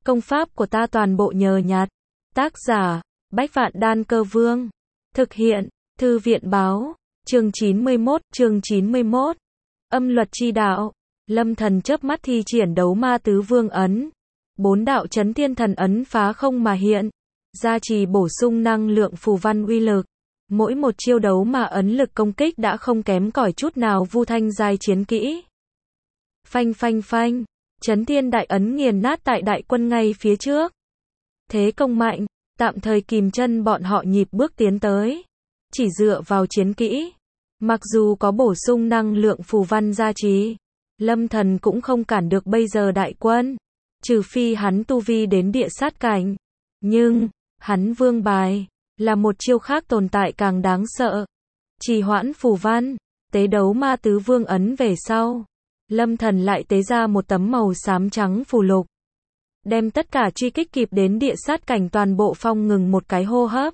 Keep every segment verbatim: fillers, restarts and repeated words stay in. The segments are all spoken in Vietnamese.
Công pháp của ta toàn bộ nhờ nhặt. Tác giả, Bách Vạn Đan Cơ Vương. Thực hiện, Thư viện Báo. Chương chín mươi mốt, chương chín mươi mốt. Âm luật chi đạo. Lâm Thần chớp mắt thi triển đấu ma tứ vương ấn. Bốn đạo chấn thiên thần ấn phá không mà hiện. Gia trì bổ sung năng lượng phù văn uy lực. Mỗi một chiêu đấu ma ấn lực công kích đã không kém cỏi chút nào Vu Thanh giai chiến kỹ. Phanh phanh phanh. Chấn thiên đại ấn nghiền nát tại đại quân ngay phía trước. Thế công mạnh, tạm thời kìm chân bọn họ nhịp bước tiến tới. Chỉ dựa vào chiến kỹ. Mặc dù có bổ sung năng lượng phù văn gia trì, Lâm Thần cũng không cản được bây giờ đại quân. Trừ phi hắn tu vi đến địa sát cảnh. Nhưng, hắn vương bài, là một chiêu khác tồn tại càng đáng sợ. Trì hoãn phù văn, tế đấu ma tứ vương ấn về sau. Lâm Thần lại tế ra một tấm màu xám trắng phù lục. Đem tất cả truy kích kịp đến địa sát cảnh toàn bộ phong ngừng một cái hô hấp.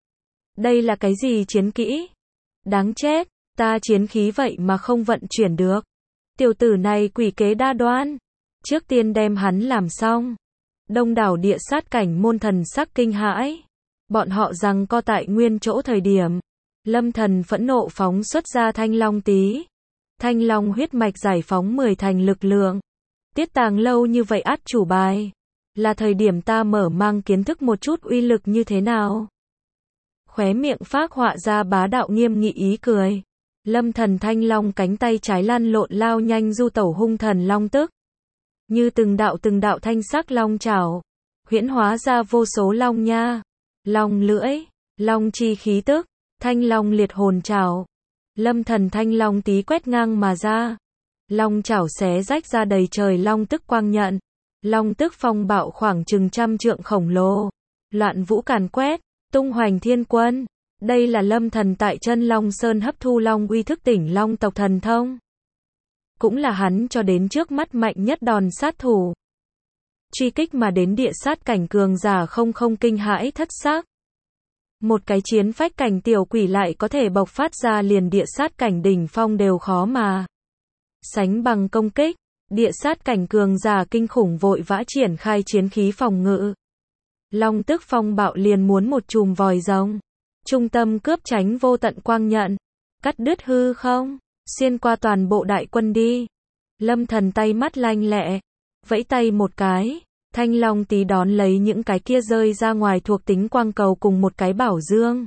Đây là cái gì chiến kỹ? Đáng chết, ta chiến khí vậy mà không vận chuyển được. Tiểu tử này quỷ kế đa đoan. Trước tiên đem hắn làm xong. Đông đảo địa sát cảnh môn thần sắc kinh hãi. Bọn họ rằng co tại nguyên chỗ thời điểm. Lâm Thần phẫn nộ phóng xuất ra thanh long tí. Thanh long huyết mạch giải phóng mười thành lực lượng. Tiết tàng lâu như vậy át chủ bài. Là thời điểm ta mở mang kiến thức một chút uy lực như thế nào. Khóe miệng phác họa ra bá đạo nghiêm nghị ý cười. Lâm Thần thanh long cánh tay trái lăn lộn lao nhanh du tẩu hung thần long tức. Như từng đạo từng đạo thanh sắc long chảo. Huyễn hóa ra vô số long nha. Long lưỡi. Long chi khí tức. Thanh long liệt hồn chảo. Lâm Thần thanh long tí quét ngang mà ra. Long chảo xé rách ra đầy trời long tức quang nhận. Long tức phong bạo khoảng chừng trăm trượng khổng lồ. Loạn vũ càn quét, tung hoành thiên quân. Đây là Lâm Thần tại chân Long Sơn hấp thu long uy thức tỉnh long tộc thần thông. Cũng là hắn cho đến trước mắt mạnh nhất đòn sát thủ. Truy kích mà đến địa sát cảnh cường giả không không kinh hãi thất xác. Một cái chiến phách cảnh tiểu quỷ lại có thể bộc phát ra liền địa sát cảnh đỉnh phong đều khó mà sánh bằng công kích. Địa sát cảnh cường giả kinh khủng vội vã triển khai chiến khí phòng ngự. Long tức phong bạo liền muốn một chùm vòi rồng. Trung tâm cướp tránh vô tận quang nhận. Cắt đứt hư không, xuyên qua toàn bộ đại quân đi. Lâm Thần tay mắt lanh lẹ. Vẫy tay một cái. Thanh long tí đón lấy những cái kia rơi ra ngoài thuộc tính quang cầu cùng một cái bảo dương.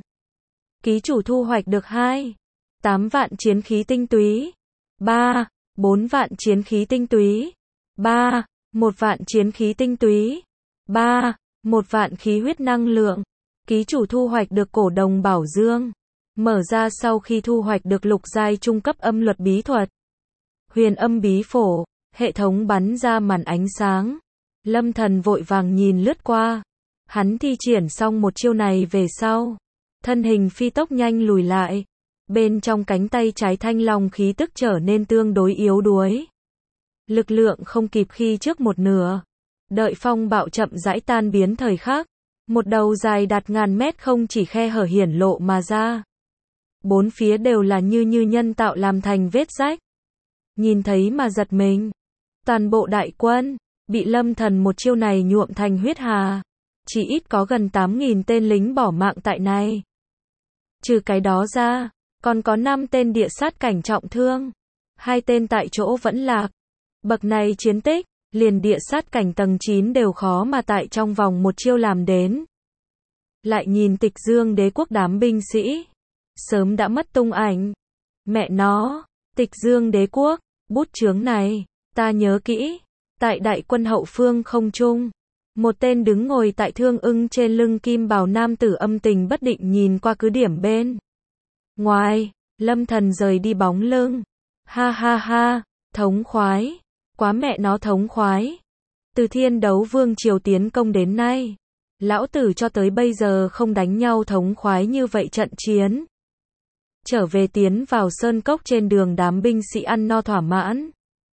Ký chủ thu hoạch được hai. tám vạn chiến khí tinh túy. ba. bốn vạn chiến khí tinh túy. ba. một vạn chiến khí tinh túy. ba. một vạn khí huyết năng lượng. Ký chủ thu hoạch được cổ đồng bảo dương. Mở ra sau khi thu hoạch được lục giai trung cấp âm luật bí thuật. Huyền âm bí phổ. Hệ thống bắn ra màn ánh sáng. Lâm Thần vội vàng nhìn lướt qua. Hắn thi triển xong một chiêu này về sau. Thân hình phi tốc nhanh lùi lại. Bên trong cánh tay trái thanh long khí tức trở nên tương đối yếu đuối. Lực lượng không kịp khi trước một nửa. Đợi phong bạo chậm rãi tan biến thời khắc. Một đầu dài đạt ngàn mét không chỉ khe hở hiển lộ mà ra. Bốn phía đều là như như nhân tạo làm thành vết rách. Nhìn thấy mà giật mình. Toàn bộ đại quân bị Lâm Thần một chiêu này nhuộm thành huyết hà. Chỉ ít có gần tám nghìn tên lính bỏ mạng tại này. Trừ cái đó ra, còn có năm tên địa sát cảnh trọng thương. Hai tên tại chỗ vẫn lạc. Bậc này chiến tích, liền địa sát cảnh tầng chín đều khó mà tại trong vòng một chiêu làm đến. Lại nhìn Tịch Dương đế quốc đám binh sĩ. Sớm đã mất tung ảnh. Mẹ nó, Tịch Dương đế quốc, bút chướng này, ta nhớ kỹ. Tại đại quân hậu phương không trung. Một tên đứng ngồi tại thương ưng trên lưng kim bào nam tử âm tình bất định nhìn qua cứ điểm bên ngoài. Lâm Thần rời đi bóng lưng. Ha ha ha, thống khoái. Quá mẹ nó thống khoái. Từ Thiên Đấu Vương triều tiến công đến nay. Lão tử cho tới bây giờ không đánh nhau thống khoái như vậy trận chiến. Trở về tiến vào sơn cốc trên đường đám binh sĩ ăn no thỏa mãn.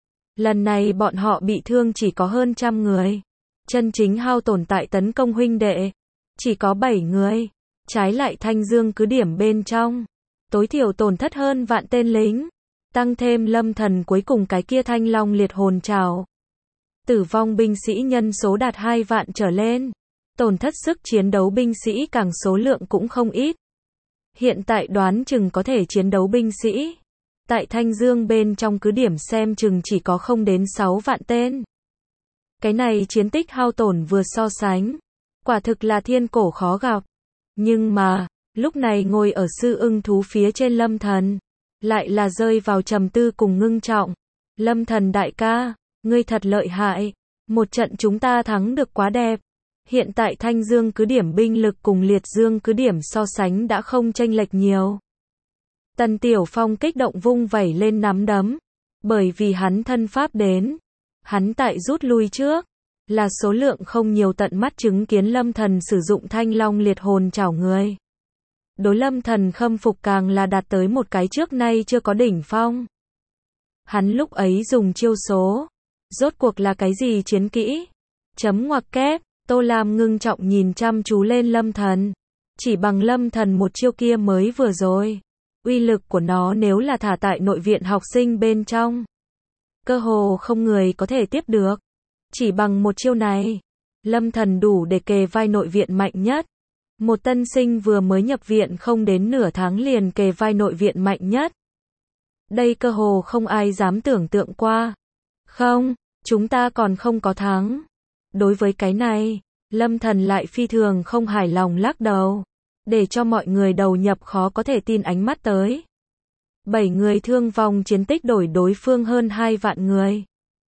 Lần này bọn họ bị thương chỉ có hơn trăm người. Chân chính hao tổn tại tấn công huynh đệ. Chỉ có bảy người. Trái lại Thanh Dương cứ điểm bên trong. Tối thiểu tổn thất hơn vạn tên lính. Tăng thêm Lâm Thần cuối cùng cái kia thanh long liệt hồn trảo. tử vong binh sĩ nhân số đạt hai vạn trở lên, tổn thất sức chiến đấu binh sĩ càng số lượng cũng không ít. Hiện tại đoán chừng có thể chiến đấu binh sĩ tại Thanh Dương bên trong cứ điểm xem chừng chỉ có không đến sáu vạn tên. Cái này chiến tích hao tổn vừa so sánh, quả thực là thiên cổ khó gặp. Nhưng mà, lúc này ngồi ở sư ưng thú phía trên Lâm Thần, lại là rơi vào trầm tư cùng ngưng trọng. Lâm Thần đại ca, ngươi thật lợi hại, một trận chúng ta thắng được quá đẹp. Hiện tại Thanh Dương cứ điểm binh lực cùng Liệt Dương cứ điểm so sánh đã không chênh lệch nhiều. Tần Tiểu Phong kích động vung vẩy lên nắm đấm, bởi vì hắn thân pháp đến, hắn tại rút lui trước, là số lượng không nhiều tận mắt chứng kiến Lâm Thần sử dụng Thanh Long liệt hồn chảo người. Đối Lâm Thần khâm phục càng là đạt tới một cái trước nay chưa có đỉnh phong. Hắn lúc ấy dùng chiêu số, rốt cuộc là cái gì chiến kỹ? Chấm ngoặc kép, Tô Lam ngưng trọng nhìn chăm chú lên Lâm Thần. Chỉ bằng Lâm Thần một chiêu kia mới vừa rồi, uy lực của nó nếu là thả tại nội viện học sinh bên trong, cơ hồ không người có thể tiếp được. Chỉ bằng một chiêu này, Lâm Thần đủ để kề vai nội viện mạnh nhất. Một tân sinh vừa mới nhập viện không đến nửa tháng liền kề vai nội viện mạnh nhất. Đây cơ hồ không ai dám tưởng tượng qua. Không, chúng ta còn không có thắng. Đối với cái này, Lâm Thần lại phi thường không hài lòng lắc đầu, để cho mọi người đầu nhập khó có thể tin ánh mắt tới. Bảy người thương vong chiến tích đổi đối phương hơn hai vạn người.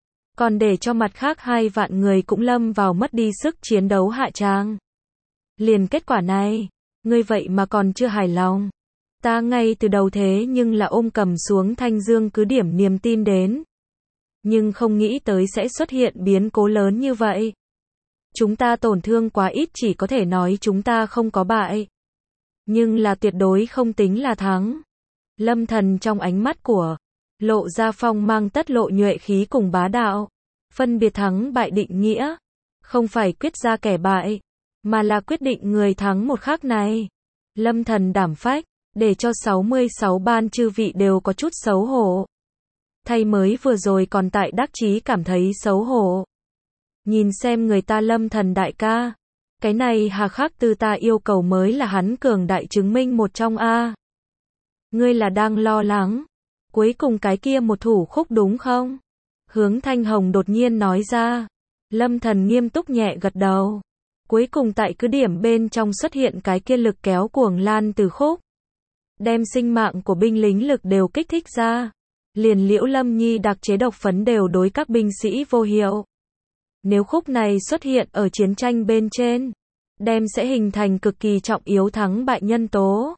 Còn để cho mặt khác hai vạn người cũng lâm vào mất đi sức chiến đấu hạ tràng. Liền kết quả này, ngươi vậy mà còn chưa hài lòng. Ta ngay từ đầu thế nhưng là ôm cầm xuống Thanh Dương cứ điểm niềm tin đến. Nhưng không nghĩ tới sẽ xuất hiện biến cố lớn như vậy. Chúng ta tổn thương quá ít, chỉ có thể nói chúng ta không có bại. Nhưng là tuyệt đối không tính là thắng. Lâm Thần trong ánh mắt của lộ ra phong mang tất lộ nhuệ khí cùng bá đạo. Phân biệt thắng bại định nghĩa. Không phải quyết ra kẻ bại, mà là quyết định người thắng một khắc này. Lâm Thần đảm phách, để cho sáu mươi sáu ban chư vị đều có chút xấu hổ. Thay mới vừa rồi còn tại đắc chí cảm thấy xấu hổ. Nhìn xem người ta Lâm Thần đại ca. Cái này hà khắc từ ta yêu cầu mới là hắn cường đại chứng minh một trong A. Ngươi là đang lo lắng. Cuối cùng cái kia một thủ khúc đúng không? Hướng Thanh Hồng đột nhiên nói ra. Lâm Thần nghiêm túc nhẹ gật đầu. Cuối cùng tại cứ điểm bên trong xuất hiện cái kia lực kéo cuồng lan từ khúc. Đem sinh mạng của binh lính lực đều kích thích ra. Liền Liễu Lâm Nhi đặc chế độc phấn đều đối các binh sĩ vô hiệu. Nếu khúc này xuất hiện ở chiến tranh bên trên, đem sẽ hình thành cực kỳ trọng yếu thắng bại nhân tố.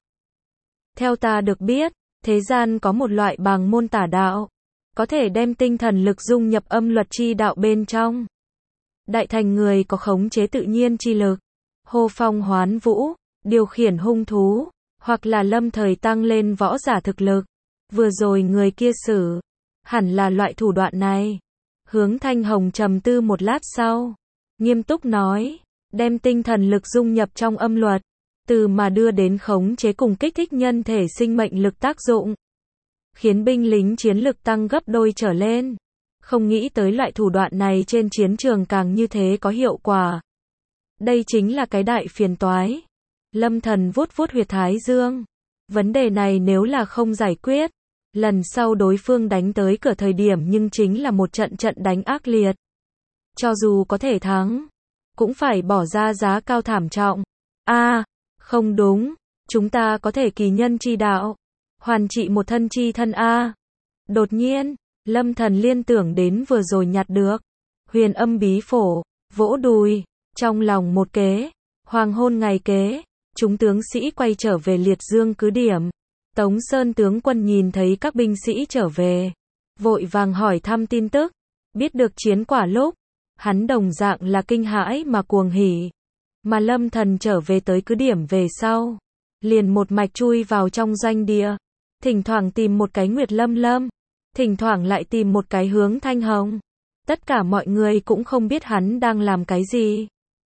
Theo ta được biết, thế gian có một loại bàng môn tả đạo, có thể đem tinh thần lực dung nhập âm luật chi đạo bên trong. Đại thành người có khống chế tự nhiên chi lực, hô phong hoán vũ, điều khiển hung thú, hoặc là lâm thời tăng lên võ giả thực lực. Vừa rồi người kia sử, hẳn là loại thủ đoạn này. Hướng Thanh Hồng trầm tư một lát sau, nghiêm túc nói, đem tinh thần lực dung nhập trong âm luật, từ mà đưa đến khống chế cùng kích thích nhân thể sinh mệnh lực tác dụng, khiến binh lính chiến lực tăng gấp đôi trở lên. Không nghĩ tới loại thủ đoạn này trên chiến trường càng như thế có hiệu quả. Đây chính là cái đại phiền toái. Lâm Thần vuốt vuốt huyệt thái dương. Vấn đề này nếu là không giải quyết, lần sau đối phương đánh tới cửa thời điểm nhưng chính là một trận trận đánh ác liệt. Cho dù có thể thắng, cũng phải bỏ ra giá cao thảm trọng. A, à, không đúng, chúng ta có thể kỳ nhân chi đạo, hoàn trị một thân chi thân A. À. Đột nhiên, Lâm Thần liên tưởng đến vừa rồi nhặt được Huyền Âm bí phổ, vỗ đùi, trong lòng một kế, hoàng hôn ngày kế, chúng tướng sĩ quay trở về Liệt Dương cứ điểm. Tống Sơn tướng quân nhìn thấy các binh sĩ trở về, vội vàng hỏi thăm tin tức, biết được chiến quả lúc, hắn đồng dạng là kinh hãi mà cuồng hỉ. Mà Lâm Thần trở về tới cứ điểm về sau, liền một mạch chui vào trong doanh địa, thỉnh thoảng tìm một cái Nguyệt Lâm Lâm, thỉnh thoảng lại tìm một cái Hướng Thanh Hồng. Tất cả mọi người cũng không biết hắn đang làm cái gì.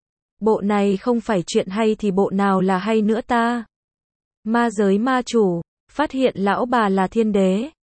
Bộ này không phải chuyện hay thì bộ nào là hay nữa ta? Ma giới ma chủ, phát hiện lão bà là thiên đế.